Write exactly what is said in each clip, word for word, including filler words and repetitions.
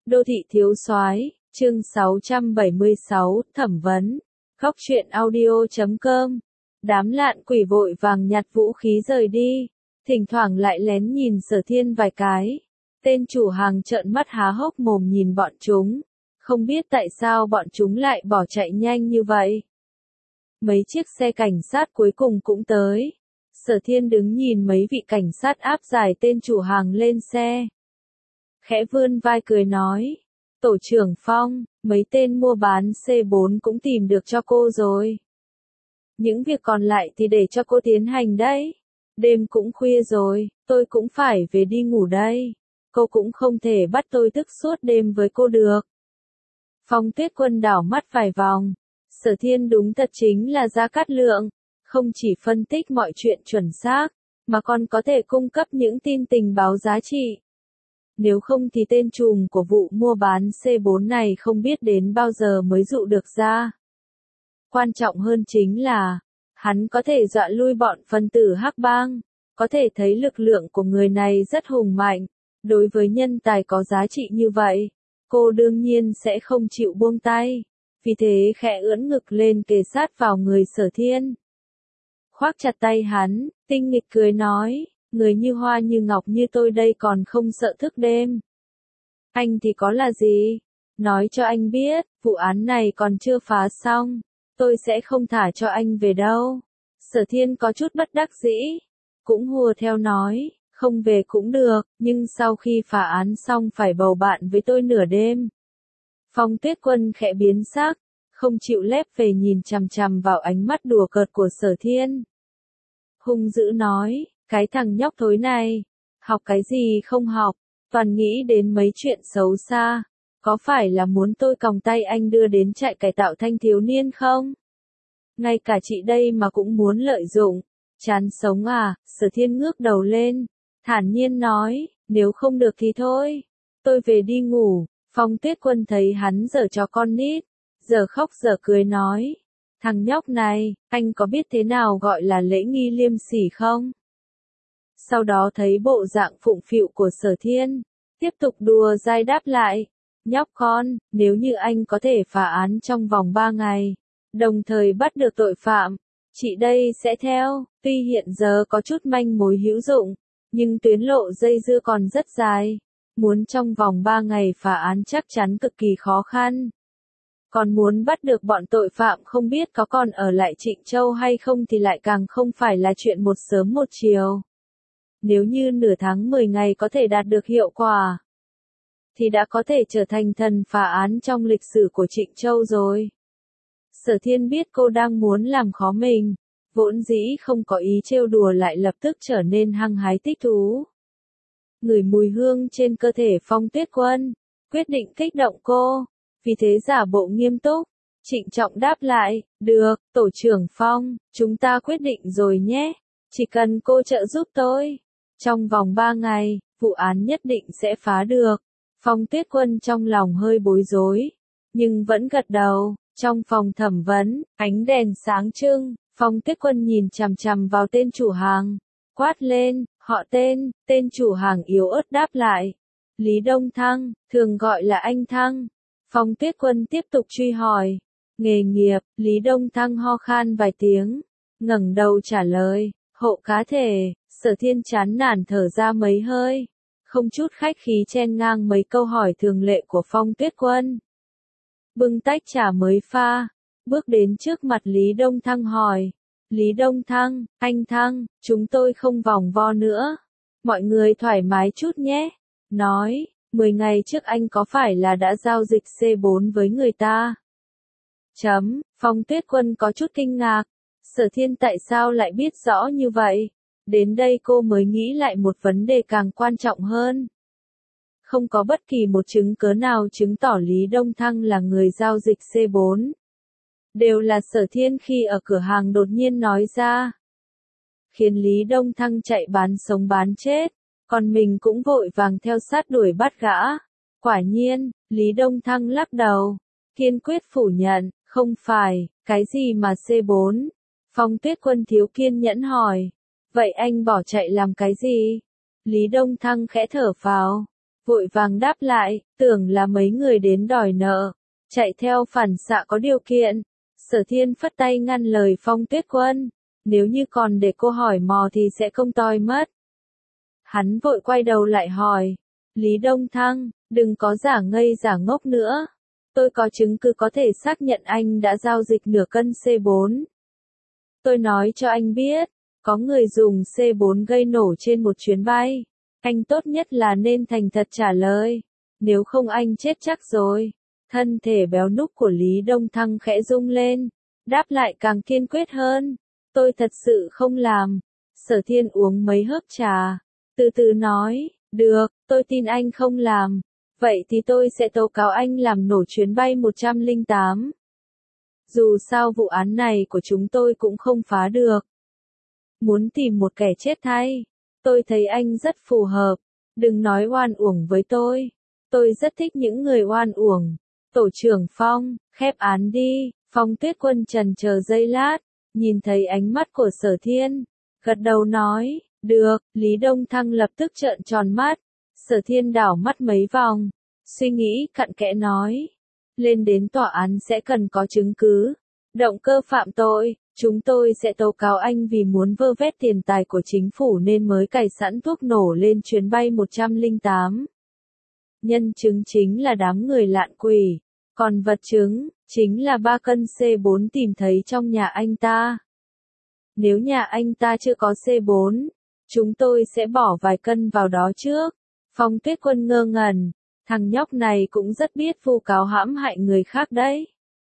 Đô thị thiếu soái, chương sáu trăm bảy mươi sáu, thẩm vấn. Góc truyện audio chấm com. Đám lạn quỷ vội vàng nhặt vũ khí rời đi, thỉnh thoảng lại lén nhìn Sở Thiên vài cái. Tên chủ hàng trợn mắt há hốc mồm nhìn bọn chúng, không biết tại sao bọn chúng lại bỏ chạy nhanh như vậy. Mấy chiếc xe cảnh sát cuối cùng cũng tới. Sở Thiên đứng nhìn mấy vị cảnh sát áp giải tên chủ hàng lên xe. Khẽ vươn vai cười nói, tổ trưởng Phong, mấy tên mua bán xê bốn cũng tìm được cho cô rồi. Những việc còn lại thì để cho cô tiến hành đấy. Đêm cũng khuya rồi, tôi cũng phải về đi ngủ đây. Cô cũng không thể bắt tôi thức suốt đêm với cô được. Phong Tuyết Quân đảo mắt vài vòng. Sở Thiên đúng thật chính là Gia Cát Lượng, không chỉ phân tích mọi chuyện chuẩn xác, mà còn có thể cung cấp những tin tình báo giá trị. Nếu không thì tên trùm của vụ mua bán xê bốn này không biết đến bao giờ mới dụ được ra. Quan trọng hơn chính là, hắn có thể dọa lui bọn phân tử hắc bang, có thể thấy lực lượng của người này rất hùng mạnh. Đối với nhân tài có giá trị như vậy, cô đương nhiên sẽ không chịu buông tay, vì thế khẽ ưỡn ngực lên kề sát vào người Sở Thiên. Khoác chặt tay hắn, tinh nghịch cười nói, người như hoa như ngọc như tôi đây còn không sợ thức đêm. Anh thì có là gì? Nói cho anh biết, vụ án này còn chưa phá xong, tôi sẽ không thả cho anh về đâu. Sở Thiên có chút bất đắc dĩ, cũng hùa theo nói, không về cũng được, nhưng sau khi phá án xong phải bầu bạn với tôi nửa đêm. Phong Tuyết Quân khẽ biến sắc, không chịu lép về nhìn chằm chằm vào ánh mắt đùa cợt của Sở Thiên. Hung dữ nói, cái thằng nhóc thối này, học cái gì không học, toàn nghĩ đến mấy chuyện xấu xa, có phải là muốn tôi còng tay anh đưa đến trại cải tạo thanh thiếu niên không? Ngay cả chị đây mà cũng muốn lợi dụng, chán sống à? Sở Thiên ngước đầu lên, thản nhiên nói, nếu không được thì thôi, tôi về đi ngủ. Phong Tuyết Quân thấy hắn giở trò con nít, giờ khóc giờ cười nói, thằng nhóc này, anh có biết thế nào gọi là lễ nghi liêm sỉ không? Sau đó thấy bộ dạng phụng phịu của Sở Thiên, tiếp tục đùa dai đáp lại, nhóc con, nếu như anh có thể phá án trong vòng ba ngày, đồng thời bắt được tội phạm, chị đây sẽ theo. Tuy hiện giờ có chút manh mối hữu dụng, nhưng tuyến lộ dây dưa còn rất dài, muốn trong vòng ba ngày phá án chắc chắn cực kỳ khó khăn. Còn muốn bắt được bọn tội phạm không biết có còn ở lại Trịnh Châu hay không thì lại càng không phải là chuyện một sớm một chiều. Nếu như nửa tháng mười ngày có thể đạt được hiệu quả, thì đã có thể trở thành thần phá án trong lịch sử của Trịnh Châu rồi. Sở Thiên biết cô đang muốn làm khó mình, vốn dĩ không có ý trêu đùa lại lập tức trở nên hăng hái thích thú. Ngửi mùi hương trên cơ thể Phong Tuyết Quân, quyết định kích động cô, vì thế giả bộ nghiêm túc, trịnh trọng đáp lại, được, tổ trưởng Phong, chúng ta quyết định rồi nhé, chỉ cần cô trợ giúp tôi. Trong vòng ba ngày, vụ án nhất định sẽ phá được. Phong Tuyết Quân trong lòng hơi bối rối, nhưng vẫn gật đầu. Trong phòng thẩm vấn, ánh đèn sáng trưng, Phong Tuyết Quân nhìn chằm chằm vào tên chủ hàng, quát lên, họ tên. Tên chủ hàng yếu ớt đáp lại, Lý Đông Thăng, thường gọi là anh Thăng. Phong Tuyết Quân tiếp tục truy hỏi, nghề nghiệp. Lý Đông Thăng ho khan vài tiếng, ngẩng đầu trả lời, hộ cá thể. Sở Thiên chán nản thở ra mấy hơi, không chút khách khí chen ngang mấy câu hỏi thường lệ của Phong Tuyết Quân. Bưng tách trà mới pha, bước đến trước mặt Lý Đông Thăng hỏi, Lý Đông Thăng, anh Thăng, chúng tôi không vòng vo nữa, mọi người thoải mái chút nhé. Nói, mười ngày trước anh có phải là đã giao dịch xê bốn với người ta? Chấm, Phong Tuyết Quân có chút kinh ngạc, Sở Thiên tại sao lại biết rõ như vậy? Đến đây cô mới nghĩ lại một vấn đề càng quan trọng hơn. Không có bất kỳ một chứng cớ nào chứng tỏ Lý Đông Thăng là người giao dịch xê bốn. Đều là Sở Thiên khi ở cửa hàng đột nhiên nói ra, khiến Lý Đông Thăng chạy bán sống bán chết, còn mình cũng vội vàng theo sát đuổi bắt gã. Quả nhiên, Lý Đông Thăng lắc đầu, kiên quyết phủ nhận, không phải, cái gì mà xê bốn? Phong Tuyết Quân thiếu kiên nhẫn hỏi, vậy anh bỏ chạy làm cái gì? Lý Đông Thăng khẽ thở phào, vội vàng đáp lại, tưởng là mấy người đến đòi nợ, chạy theo phản xạ có điều kiện. Sở Thiên phất tay ngăn lời Phong Tuyết Quân, nếu như còn để cô hỏi mò thì sẽ không toi mất. Hắn vội quay đầu lại hỏi, Lý Đông Thăng, đừng có giả ngây giả ngốc nữa. Tôi có chứng cứ có thể xác nhận anh đã giao dịch nửa cân C bốn. Tôi nói cho anh biết, có người dùng C bốn gây nổ trên một chuyến bay. Anh tốt nhất là nên thành thật trả lời, nếu không anh chết chắc rồi. Thân thể béo núc của Lý Đông Thăng khẽ rung lên, đáp lại càng kiên quyết hơn. Tôi thật sự không làm. Sở Thiên uống mấy hớp trà, từ từ nói, được, tôi tin anh không làm. Vậy thì tôi sẽ tố cáo anh làm nổ chuyến bay một trăm lẻ tám. Dù sao vụ án này của chúng tôi cũng không phá được. Muốn tìm một kẻ chết thay, tôi thấy anh rất phù hợp. Đừng nói oan uổng với tôi. Tôi rất thích những người oan uổng. Tổ trưởng Phong, khép án đi. Phong Tuyết Quân trần chờ giây lát, nhìn thấy ánh mắt của Sở Thiên, gật đầu nói, được. Lý Đông Thăng lập tức trợn tròn mắt. Sở Thiên đảo mắt mấy vòng, suy nghĩ cặn kẽ nói, lên đến tòa án sẽ cần có chứng cứ. Động cơ phạm tội, chúng tôi sẽ tố cáo anh vì muốn vơ vét tiền tài của chính phủ nên mới cài sẵn thuốc nổ lên chuyến bay một trăm lẻ tám. Nhân chứng chính là đám người lạn quỷ, còn vật chứng chính là ba cân C bốn tìm thấy trong nhà anh ta. Nếu nhà anh ta chưa có C bốn, chúng tôi sẽ bỏ vài cân vào đó trước. Phong Tuyết Quân ngơ ngẩn, thằng nhóc này cũng rất biết vu cáo hãm hại người khác đấy.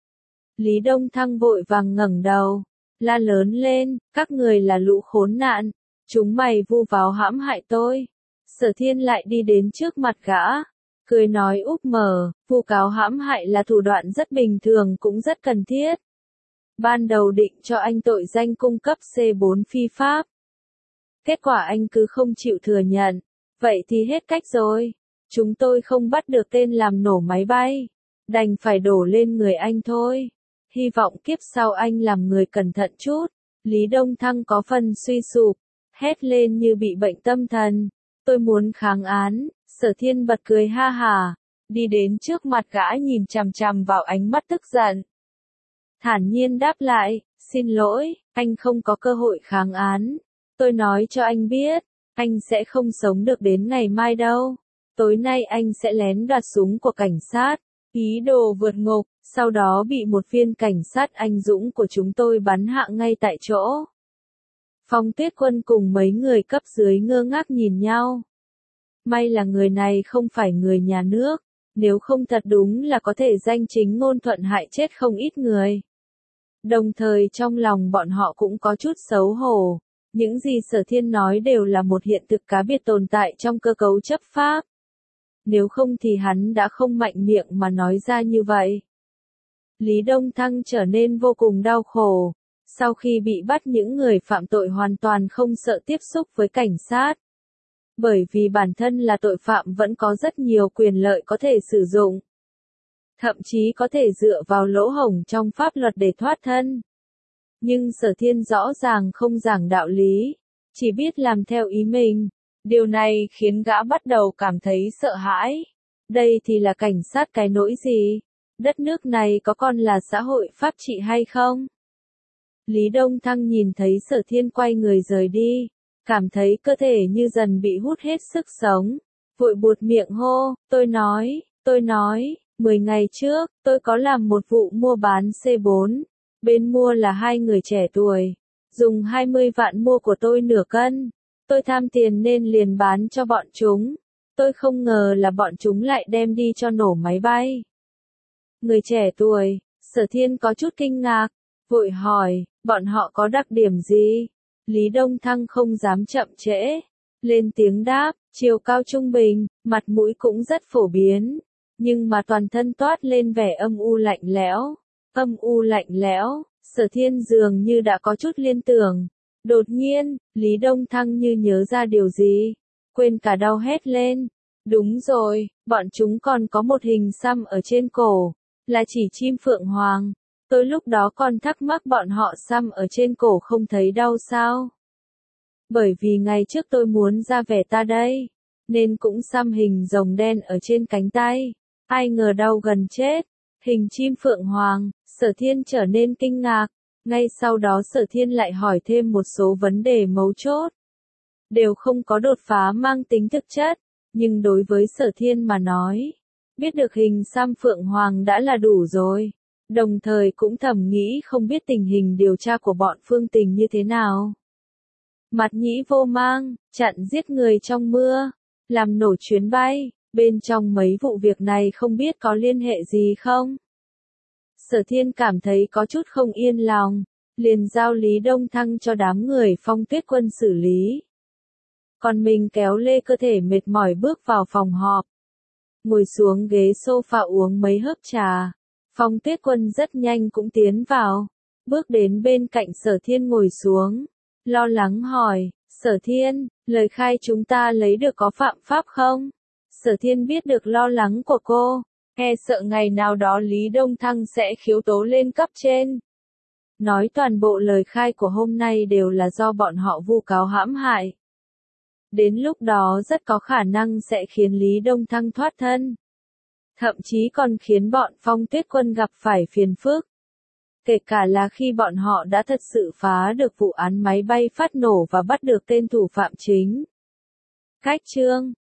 Lý Đông Thăng vội vàng ngẩng đầu, la lớn lên, các người là lũ khốn nạn, chúng mày vu cáo hãm hại tôi. Sở Thiên lại đi đến trước mặt gã, cười nói úp mở, vu cáo hãm hại là thủ đoạn rất bình thường cũng rất cần thiết. Ban đầu định cho anh tội danh cung cấp C bốn phi pháp. Kết quả anh cứ không chịu thừa nhận. Vậy thì hết cách rồi. Chúng tôi không bắt được tên làm nổ máy bay. Đành phải đổ lên người anh thôi. Hy vọng kiếp sau anh làm người cẩn thận chút. Lý Đông Thăng có phần suy sụp, hét lên như bị bệnh tâm thần. Tôi muốn kháng án. Sở Thiên bật cười ha hà, đi đến trước mặt gã nhìn chằm chằm vào ánh mắt tức giận. Thản nhiên đáp lại, xin lỗi, anh không có cơ hội kháng án. Tôi nói cho anh biết, anh sẽ không sống được đến ngày mai đâu. Tối nay anh sẽ lén đoạt súng của cảnh sát, ý đồ vượt ngục, sau đó bị một viên cảnh sát anh dũng của chúng tôi bắn hạ ngay tại chỗ. Phong Tuyết Quân cùng mấy người cấp dưới ngơ ngác nhìn nhau. May là người này không phải người nhà nước, nếu không thật đúng là có thể danh chính ngôn thuận hại chết không ít người. Đồng thời trong lòng bọn họ cũng có chút xấu hổ. Những gì Sở Thiên nói đều là một hiện thực cá biệt tồn tại trong cơ cấu chấp pháp. Nếu không thì hắn đã không mạnh miệng mà nói ra như vậy. Lý Đông Thăng trở nên vô cùng đau khổ. Sau khi bị bắt những người phạm tội hoàn toàn không sợ tiếp xúc với cảnh sát. Bởi vì bản thân là tội phạm vẫn có rất nhiều quyền lợi có thể sử dụng. Thậm chí có thể dựa vào lỗ hổng trong pháp luật để thoát thân. Nhưng Sở Thiên rõ ràng không giảng đạo lý, chỉ biết làm theo ý mình. Điều này khiến gã bắt đầu cảm thấy sợ hãi. Đây thì là cảnh sát cái nỗi gì? Đất nước này có còn là xã hội pháp trị hay không? Lý Đông Thăng nhìn thấy Sở Thiên quay người rời đi, cảm thấy cơ thể như dần bị hút hết sức sống. Vội buột miệng hô, tôi nói, tôi nói, mười ngày trước, tôi có làm một vụ mua bán C bốn. Bên mua là hai người trẻ tuổi, dùng hai mươi vạn mua của tôi nửa cân. Tôi tham tiền nên liền bán cho bọn chúng. Tôi không ngờ là bọn chúng lại đem đi cho nổ máy bay. Người trẻ tuổi, Sở Thiên có chút kinh ngạc, vội hỏi, bọn họ có đặc điểm gì? Lý Đông Thăng không dám chậm trễ, lên tiếng đáp, chiều cao trung bình, mặt mũi cũng rất phổ biến, nhưng mà toàn thân toát lên vẻ âm u lạnh lẽo. Âm u lạnh lẽo, Sở Thiên dường như đã có chút liên tưởng. Đột nhiên, Lý Đông Thăng như nhớ ra điều gì, quên cả đau hét lên. Đúng rồi, bọn chúng còn có một hình xăm ở trên cổ, là chỉ chim phượng hoàng. Tôi lúc đó còn thắc mắc bọn họ xăm ở trên cổ không thấy đau sao? Bởi vì ngày trước tôi muốn ra vẻ ta đây. nên cũng xăm hình rồng đen ở trên cánh tay. Ai ngờ đau gần chết. Hình chim phượng hoàng, Sở Thiên trở nên kinh ngạc. Ngay sau đó Sở Thiên lại hỏi thêm một số vấn đề mấu chốt. Đều không có đột phá mang tính thực chất, nhưng đối với Sở Thiên mà nói, biết được hình xăm phượng hoàng đã là đủ rồi. Đồng thời cũng thầm nghĩ không biết tình hình điều tra của bọn Phương Tình như thế nào. Mặt nhĩ vô mang, chặn giết người trong mưa, làm nổ chuyến bay, bên trong mấy vụ việc này không biết có liên hệ gì không? Sở Thiên cảm thấy có chút không yên lòng, liền giao Lý Đông Thăng cho đám người Phong Tuyết Quân xử lý. Còn mình kéo lê cơ thể mệt mỏi bước vào phòng họp. Ngồi xuống ghế sofa uống mấy hớp trà. Phong Tuyết Quân rất nhanh cũng tiến vào. Bước đến bên cạnh Sở Thiên ngồi xuống. Lo lắng hỏi, Sở Thiên, lời khai chúng ta lấy được có phạm pháp không? Sở Thiên biết được lo lắng của cô. E sợ ngày nào đó Lý Đông Thăng sẽ khiếu tố lên cấp trên. Nói toàn bộ lời khai của hôm nay đều là do bọn họ vu cáo hãm hại. Đến lúc đó rất có khả năng sẽ khiến Lý Đông Thăng thoát thân. Thậm chí còn khiến bọn Phong Tuyết Quân gặp phải phiền phức. Kể cả là khi bọn họ đã thật sự phá được vụ án máy bay phát nổ và bắt được tên thủ phạm chính. Cách chương